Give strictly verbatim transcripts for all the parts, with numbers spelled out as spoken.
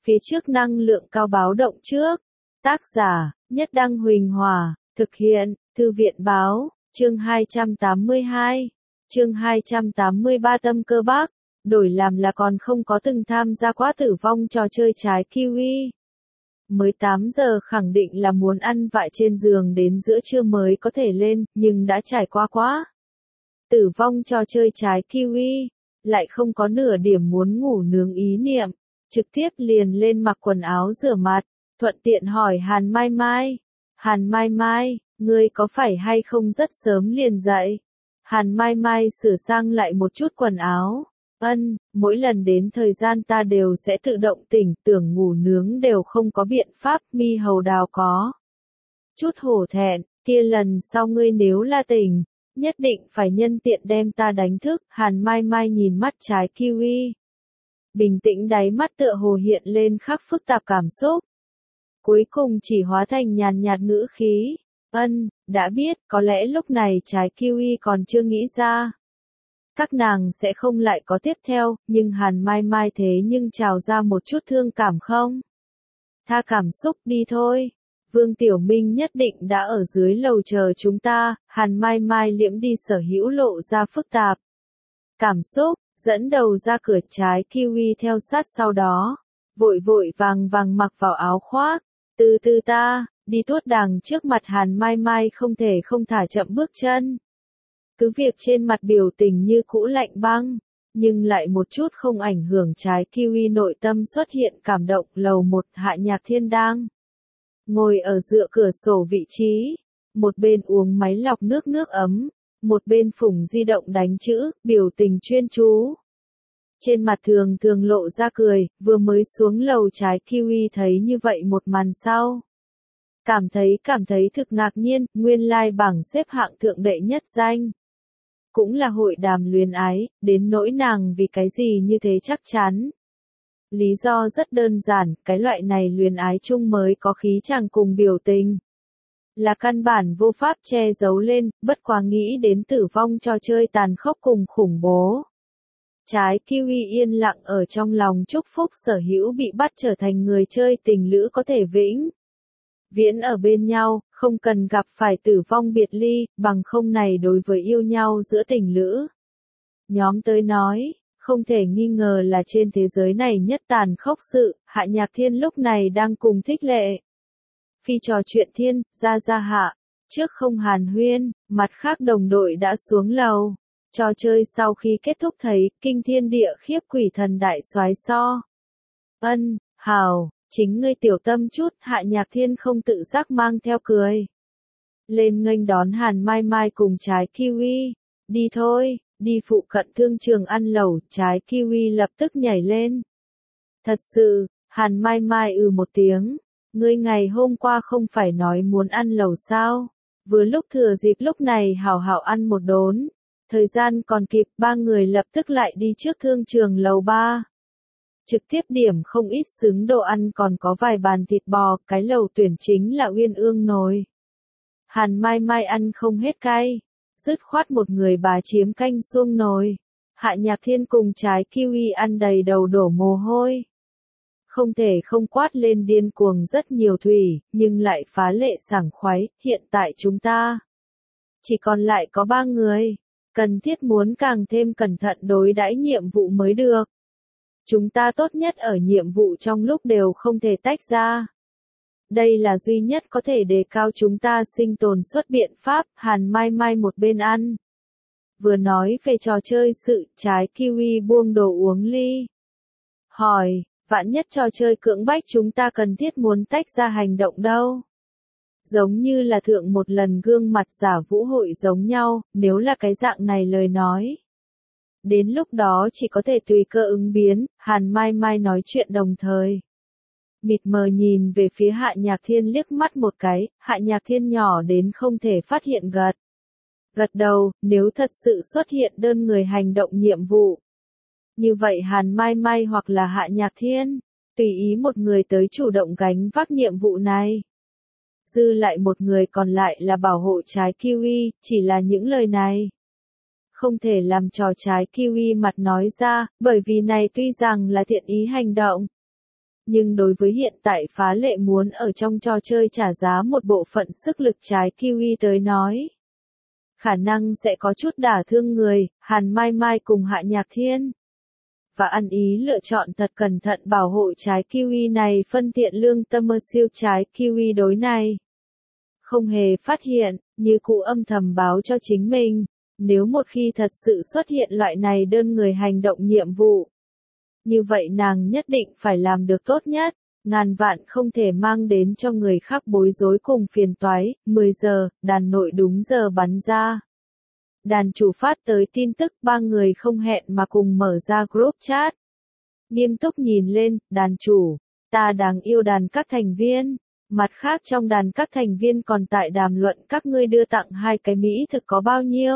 Phía trước năng lượng cao báo động trước. Tác giả, Nhất Đăng Huỳnh Hòa, thực hiện, Thư viện Báo, chương hai trăm tám mươi hai, chương hai trăm tám mươi ba Tâm Cơ Bắc, đổi làm là còn không có từng tham gia quá tử vong trò chơi trái kiwi. Mới tám giờ khẳng định là muốn ăn vại trên giường đến giữa trưa mới có thể lên, nhưng đã trải qua quá. Tử vong trò chơi trái kiwi, lại không có nửa điểm muốn ngủ nướng ý niệm, trực tiếp liền lên mặc quần áo rửa mặt, thuận tiện hỏi Hàn Mai Mai. Hàn Mai Mai, ngươi có phải hay không rất sớm liền dậy? Hàn Mai Mai sửa sang lại một chút quần áo. Ân, mỗi lần đến thời gian ta đều sẽ tự động tỉnh, tưởng ngủ nướng đều không có biện pháp, mi hầu đào có. Chút hổ thẹn, kia lần sau ngươi nếu là tỉnh, nhất định phải nhân tiện đem ta đánh thức. Hàn Mai Mai nhìn mắt trái kiwi. Bình tĩnh đáy mắt tựa hồ hiện lên khắc phức tạp cảm xúc. Cuối cùng chỉ hóa thành nhàn nhạt ngữ khí. Ân, đã biết, có lẽ lúc này trái kiwi còn chưa nghĩ ra. Các nàng sẽ không lại có tiếp theo, nhưng Hàn Mai Mai thế nhưng trào ra một chút thương cảm không? Tha cảm xúc đi thôi. Vương Tiểu Minh nhất định đã ở dưới lầu chờ chúng ta. Hàn Mai Mai liễm đi sở hữu lộ ra phức tạp cảm xúc, dẫn đầu ra cửa, trái kiwi theo sát sau đó. Vội vội vàng vàng mặc vào áo khoác. Từ từ ta, đi tuốt đàng trước mặt Hàn Mai Mai không thể không thả chậm bước chân. Cứ việc trên mặt biểu tình như cũ lạnh băng, nhưng lại một chút không ảnh hưởng trái kiwi nội tâm xuất hiện cảm động. Lầu một, Hạ Nhạc Thiên đang ngồi ở dựa cửa sổ vị trí, một bên uống máy lọc nước nước ấm, một bên phủng di động đánh chữ, biểu tình chuyên chú. Trên mặt thường thường lộ ra cười, vừa mới xuống lầu trái kiwi thấy như vậy một màn sau. Cảm thấy cảm thấy thực ngạc nhiên, nguyên lai like bảng xếp hạng thượng đệ nhất danh. Cũng là hội đàm luyến ái, đến nỗi nàng vì cái gì như thế chắc chắn. Lý do rất đơn giản, cái loại này luyến ái chung mới có khí chàng cùng biểu tình. Là căn bản vô pháp che giấu lên, bất quá nghĩ đến tử vong trò chơi tàn khốc cùng khủng bố. Trái kiwi yên lặng ở trong lòng chúc phúc sở hữu bị bắt trở thành người chơi tình lữ có thể vĩnh viễn ở bên nhau, không cần gặp phải tử vong biệt ly, bằng không này đối với yêu nhau giữa tình lữ. Nhóm tới nói, không thể nghi ngờ là trên thế giới này nhất tàn khốc sự. Hạ Nhạc Thiên lúc này đang cùng Thích Lệ Phi trò chuyện thiên, ra ra hạ, trước không hàn huyên, mặt khác đồng đội đã xuống lầu. Trò chơi sau khi kết thúc thấy, kinh thiên địa khiếp quỷ thần đại soái so. Ân, hào, chính ngươi tiểu tâm chút. Hạ Nhạc Thiên không tự giác mang theo cười. Lên nghênh đón Hàn Mai Mai cùng trái kiwi. Đi thôi, đi phụ cận thương trường ăn lẩu. Trái kiwi lập tức nhảy lên. Thật sự, Hàn Mai Mai ừ một tiếng. Ngươi ngày hôm qua không phải nói muốn ăn lẩu sao? Vừa lúc thừa dịp lúc này hảo hảo ăn một đốn. Thời gian còn kịp, ba người lập tức lại đi trước thương trường lầu ba. Trực tiếp điểm không ít xứng đồ ăn, còn có vài bàn thịt bò, cái lầu tuyển chính là Uyên Ương nồi. Hàn Mai Mai ăn không hết cay, dứt khoát một người bà chiếm canh xuông nồi. Hạ Nhạc Thiên cùng trái kiwi ăn đầy đầu đổ mồ hôi. Không thể không quát lên điên cuồng rất nhiều thủy, nhưng lại phá lệ sảng khoái. Hiện tại chúng ta chỉ còn lại có ba người. Cần thiết muốn càng thêm cẩn thận đối đãi nhiệm vụ mới được. Chúng ta tốt nhất ở nhiệm vụ trong lúc đều không thể tách ra. Đây là duy nhất có thể đề cao chúng ta sinh tồn suất biện pháp. Hàn Mai Mai một bên ăn, vừa nói về trò chơi sự. Trái kiwi buông đồ uống ly. Hỏi, vạn nhất trò chơi cưỡng bách chúng ta cần thiết muốn tách ra hành động đâu? Giống như là thượng một lần gương mặt giả vũ hội giống nhau, nếu là cái dạng này lời nói. Đến lúc đó chỉ có thể tùy cơ ứng biến. Hàn Mai Mai nói chuyện đồng thời mịt mờ nhìn về phía Hạ Nhạc Thiên liếc mắt một cái. Hạ Nhạc Thiên nhỏ đến không thể phát hiện gật gật đầu. Nếu thật sự xuất hiện đơn người hành động nhiệm vụ, như vậy Hàn Mai Mai hoặc là Hạ Nhạc Thiên tùy ý một người tới chủ động gánh vác nhiệm vụ này. Dư lại một người còn lại là bảo hộ trái kiwi. Chỉ là những lời này không thể làm trò trái kiwi mặt nói ra, bởi vì này tuy rằng là thiện ý hành động, Nhưng đối với hiện tại phá lệ muốn ở trong trò chơi trả giá một bộ phận sức lực trái kiwi tới nói. Khả năng sẽ có chút đả thương người, Hàn Mai Mai cùng Hạ Nhạc Thiên. Và ăn ý lựa chọn thật cẩn thận bảo hộ trái kiwi này phân tiện lương tâm mơ siêu trái kiwi đối này. Không hề phát hiện, như cụ âm thầm báo cho chính mình, nếu một khi thật sự xuất hiện loại này đơn người hành động nhiệm vụ. Như vậy nàng nhất định phải làm được tốt nhất, ngàn vạn không thể mang đến cho người khác bối rối cùng phiền toái. Mười giờ, đàn nội đúng giờ bắn ra. Đàn chủ phát tới tin tức ba người không hẹn mà cùng mở ra group chat. Nghiêm túc nhìn lên, đàn chủ, ta đáng yêu đàn các thành viên. Mặt khác trong đàn các thành viên còn tại đàm luận các ngươi đưa tặng hai cái mỹ thực có bao nhiêu.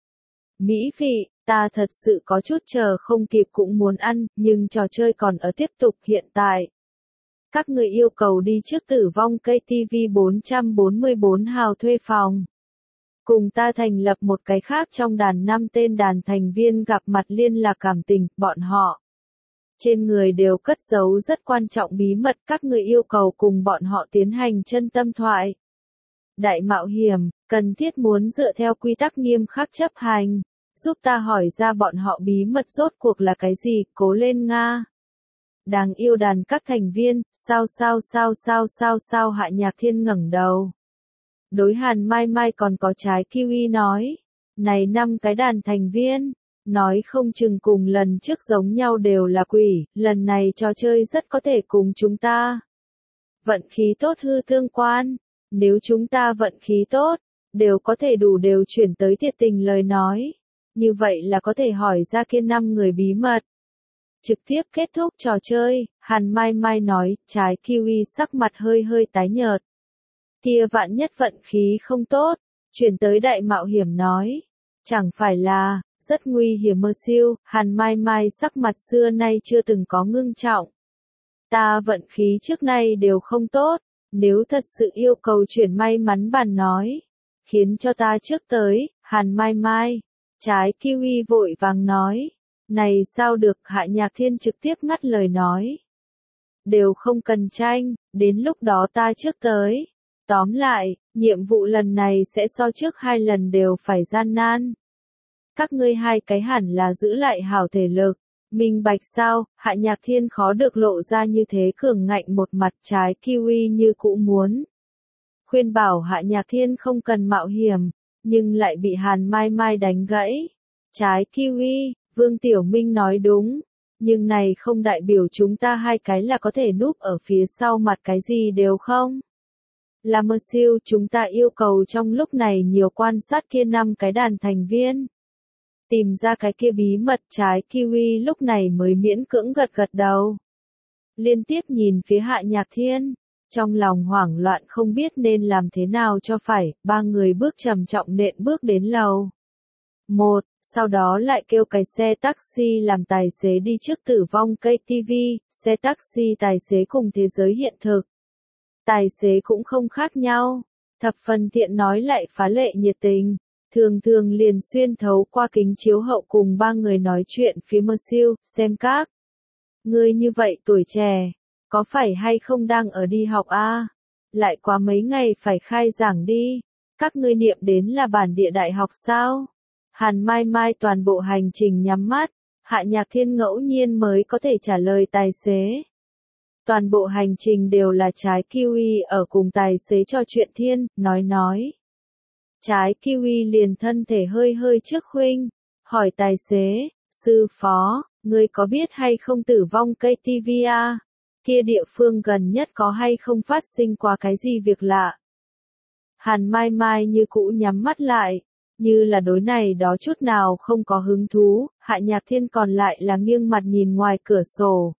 Mỹ vị, ta thật sự có chút chờ không kịp cũng muốn ăn, nhưng trò chơi còn ở tiếp tục hiện tại. Các người yêu cầu đi trước tử vong cây ti vi bốn bốn bốn hào thuê phòng. Cùng ta thành lập một cái khác trong đàn năm tên đàn thành viên gặp mặt liên lạc cảm tình, bọn họ. Trên người đều cất giấu rất quan trọng bí mật, các người yêu cầu cùng bọn họ tiến hành chân tâm thoại. Đại mạo hiểm, cần thiết muốn dựa theo quy tắc nghiêm khắc chấp hành. Giúp ta hỏi ra bọn họ bí mật rốt cuộc là cái gì, cố lên Nga. Đáng yêu đàn các thành viên, sao sao sao sao sao sao Hạ Nhạc Thiên ngẩng đầu. Đối Hàn Mai Mai còn có trái kiwi nói. Này năm cái đàn thành viên, nói không chừng cùng lần trước giống nhau đều là quỷ, lần này trò chơi rất có thể cùng chúng ta. Vận khí tốt hư tương quan, nếu chúng ta vận khí tốt, đều có thể đủ đều chuyển tới thiệt tình lời nói. Như vậy là có thể hỏi ra kia năm người bí mật. Trực tiếp kết thúc trò chơi, Hàn Mai Mai nói, trái kiwi sắc mặt hơi hơi tái nhợt. Kia vạn nhất vận khí không tốt, chuyển tới đại mạo hiểm nói. Chẳng phải là, rất nguy hiểm mơ siêu, Hàn Mai Mai sắc mặt xưa nay chưa từng có ngưng trọng. Ta vận khí trước nay đều không tốt, nếu thật sự yêu cầu chuyển may mắn bàn nói. Khiến cho ta trước tới, Hàn Mai Mai. Trái kiwi vội vàng nói. Này sao được, Hạ Nhạc Thiên trực tiếp ngắt lời nói. Đều không cần tranh, đến lúc đó ta trước tới. Tóm lại, nhiệm vụ lần này sẽ so trước hai lần đều phải gian nan. Các ngươi hai cái hẳn là giữ lại hảo thể lực. Minh bạch sao, Hạ Nhạc Thiên khó được lộ ra như thế cường ngạnh một mặt trái kiwi như cũ muốn. Khuyên bảo Hạ Nhạc Thiên không cần mạo hiểm, nhưng lại bị Hàn Mai Mai đánh gãy. Trái kiwi, Vương Tiểu Minh nói đúng, nhưng này không đại biểu chúng ta hai cái là có thể núp ở phía sau mặt cái gì đều không. Là mơ siêu chúng ta yêu cầu trong lúc này nhiều quan sát kia năm cái đàn thành viên. Tìm ra cái kia bí mật trái kiwi lúc này mới miễn cưỡng gật gật đầu. Liên tiếp nhìn phía Hạ Nhạc Thiên, trong lòng hoảng loạn không biết nên làm thế nào cho phải, ba người bước trầm trọng nện bước đến lầu. Một, sau đó lại kêu cái xe taxi làm tài xế đi trước tử vong cây ti vi, xe taxi tài xế cùng thế giới hiện thực. Tài xế cũng không khác nhau, thập phần thiện nói lại phá lệ nhiệt tình, thường thường liền xuyên thấu qua kính chiếu hậu cùng ba người nói chuyện phía mơ siêu, xem các. Ngươi như vậy tuổi trẻ, có phải hay không đang ở đi học a? À? Lại quá mấy ngày phải khai giảng đi, các ngươi niệm đến là bản địa đại học sao? Hàn Mai Mai toàn bộ hành trình nhắm mắt, Hạ Nhạc Thiên ngẫu nhiên mới có thể trả lời tài xế. Toàn bộ hành trình đều là trái kiwi ở cùng tài xế trò chuyện thiên, nói nói. Trái kiwi liền thân thể hơi hơi trước khuynh, hỏi tài xế, sư phó, ngươi có biết hay không tử vong cây ti vi a? Kia địa phương gần nhất có hay không phát sinh qua cái gì việc lạ? Hàn Mai Mai như cũ nhắm mắt lại, như là đối này đó chút nào không có hứng thú, Hạ Nhạc Thiên còn lại là nghiêng mặt nhìn ngoài cửa sổ.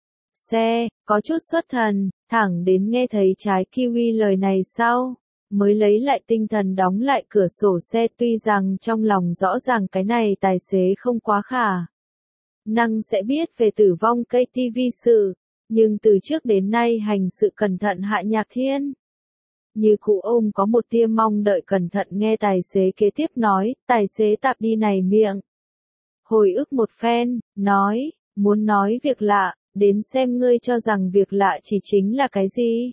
Xe, có chút xuất thần, thẳng đến nghe thấy trái kiwi lời này sau, mới lấy lại tinh thần đóng lại cửa sổ xe tuy rằng trong lòng rõ ràng cái này tài xế không quá khả. Năng sẽ biết về tử vong cây ti vi sự, nhưng từ trước đến nay hành sự cẩn thận Hạ Nhạc Thiên. Như cụ ôm có một tia mong đợi cẩn thận nghe tài xế kế tiếp nói, tài xế tạp đi này miệng. Hồi ức một phen, nói, muốn nói việc lạ, đến xem ngươi cho rằng việc lạ chỉ chính là cái gì.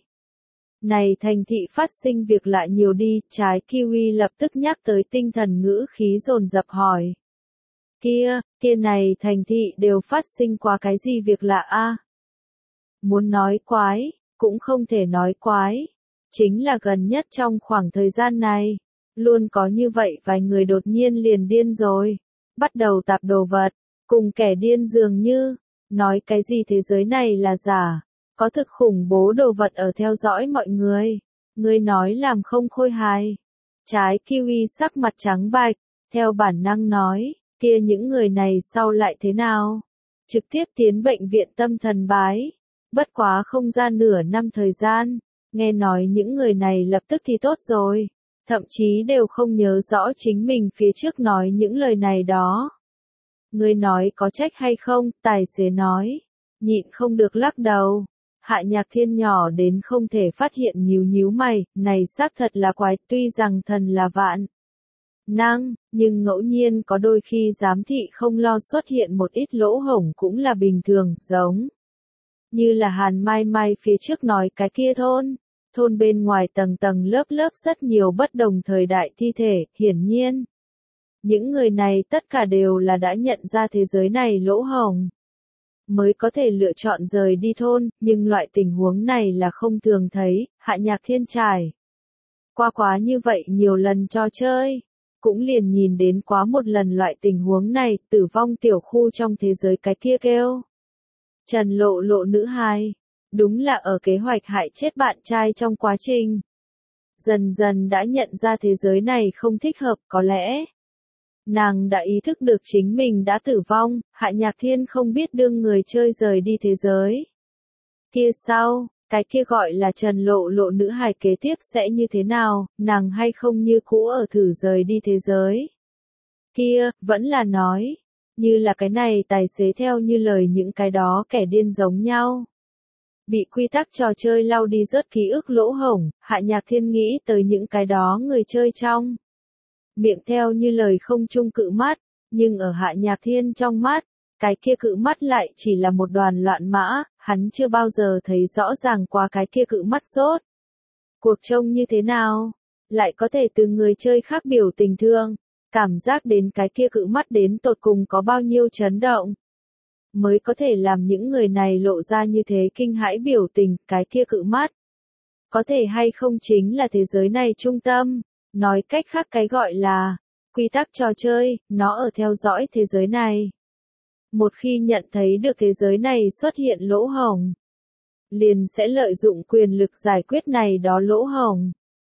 Này thành thị phát sinh việc lạ nhiều đi, trái kiwi lập tức nhắc tới tinh thần ngữ khí dồn dập hỏi. Kia, kia này thành thị đều phát sinh qua cái gì việc lạ a? Muốn nói quái, cũng không thể nói quái. Chính là gần nhất trong khoảng thời gian này, luôn có như vậy vài người đột nhiên liền điên rồi. Bắt đầu tạp đồ vật, cùng kẻ điên dường như, nói cái gì thế giới này là giả. Có thực khủng bố đồ vật ở theo dõi mọi người. Ngươi nói làm không khôi hài. Trái kiwi sắc mặt trắng bạch, theo bản năng nói, kia những người này sau lại thế nào? Trực tiếp tiến bệnh viện tâm thần bái. Bất quá không ra nửa năm thời gian, nghe nói những người này lập tức thì tốt rồi. Thậm chí đều không nhớ rõ chính mình phía trước nói những lời này đó. Ngươi nói có trách hay không? Tài xế nói. Nhịn không được lắc đầu. Hạ Nhạc Thiên nhỏ đến không thể phát hiện nhíu nhíu mày, này xác thật là quái, tuy rằng thần là vạn năng, nhưng ngẫu nhiên có đôi khi giám thị không lo xuất hiện một ít lỗ hổng cũng là bình thường, giống như là Hàn Mai Mai phía trước nói cái kia thôn, thôn bên ngoài tầng tầng lớp lớp rất nhiều bất đồng thời đại thi thể, hiển nhiên. Những người này tất cả đều là đã nhận ra thế giới này lỗ hổng. Mới có thể lựa chọn rời đi thôn, nhưng loại tình huống này là không thường thấy, Hạ Nhạc Thiên trải. Qua quá như vậy nhiều lần cho chơi, cũng liền nhìn đến quá một lần loại tình huống này, tử vong tiểu khu trong thế giới cái kia kêu. Trần Lộ Lộ nữ hài, đúng là ở kế hoạch hại chết bạn trai trong quá trình. Dần dần đã nhận ra thế giới này không thích hợp, có lẽ. Nàng đã ý thức được chính mình đã tử vong, Hạ Nhạc Thiên không biết đương người chơi rời đi thế giới. Kia sau, cái kia gọi là Trần Lộ Lộ nữ hài kế tiếp sẽ như thế nào, nàng hay không như cũ ở thử rời đi thế giới. Kia, vẫn là nói, như là cái này tài xế theo như lời những cái đó kẻ điên giống nhau. Bị quy tắc trò chơi lau đi rớt ký ức lỗ hổng, Hạ Nhạc Thiên nghĩ tới những cái đó người chơi trong. Miệng theo như lời không chung cự mắt, nhưng ở Hạ Nhạc Thiên trong mắt, cái kia cự mắt lại chỉ là một đoàn loạn mã, hắn chưa bao giờ thấy rõ ràng qua cái kia cự mắt rốt. Cuộc trông như thế nào? Lại có thể từ người chơi khác biểu tình thương, cảm giác đến cái kia cự mắt đến tột cùng có bao nhiêu chấn động. Mới có thể làm những người này lộ ra như thế kinh hãi biểu tình, cái kia cự mắt. Có thể hay không chính là thế giới này trung tâm. Nói cách khác cái gọi là quy tắc trò chơi, nó ở theo dõi thế giới này. Một khi nhận thấy được thế giới này xuất hiện lỗ hổng, liền sẽ lợi dụng quyền lực giải quyết này đó lỗ hổng.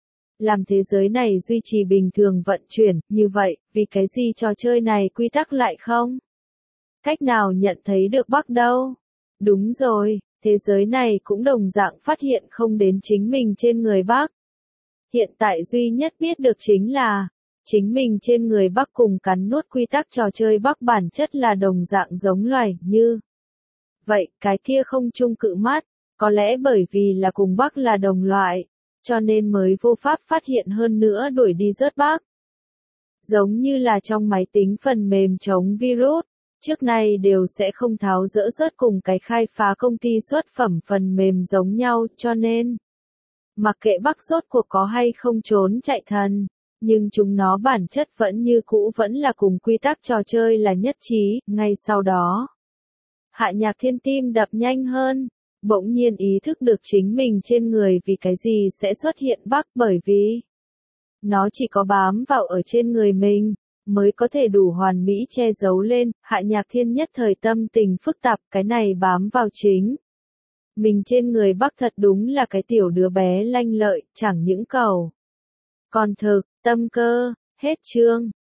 Làm thế giới này duy trì bình thường vận chuyển, như vậy, vì cái gì trò chơi này quy tắc lại không? Cách nào nhận thấy được bug đâu? Đúng rồi, thế giới này cũng đồng dạng phát hiện không đến chính mình trên người bug. Hiện tại duy nhất biết được chính là, chính mình trên người Bắc cùng cắn nuốt quy tắc trò chơi Bắc bản chất là đồng dạng giống loài như. Vậy, cái kia không chung cự mắt, có lẽ bởi vì là cùng Bắc là đồng loại, cho nên mới vô pháp phát hiện hơn nữa đuổi đi rớt Bắc. Giống như là trong máy tính phần mềm chống virus, trước nay đều sẽ không tháo dỡ rớt cùng cái khai phá công ty xuất phẩm phần mềm giống nhau, cho nên mặc kệ Bắc rốt cuộc có hay không trốn chạy thần, nhưng chúng nó bản chất vẫn như cũ vẫn là cùng quy tắc trò chơi là nhất trí, ngay sau đó. Hạ Nhạc Thiên tim đập nhanh hơn, bỗng nhiên ý thức được chính mình trên người vì cái gì sẽ xuất hiện Bắc bởi vì nó chỉ có bám vào ở trên người mình, mới có thể đủ hoàn mỹ che giấu lên, Hạ Nhạc Thiên nhất thời tâm tình phức tạp, cái này bám vào chính. Mình trên người Bắc thật đúng là cái tiểu đứa bé lanh lợi, chẳng những cầu. Còn thực, tâm cơ, hết chương.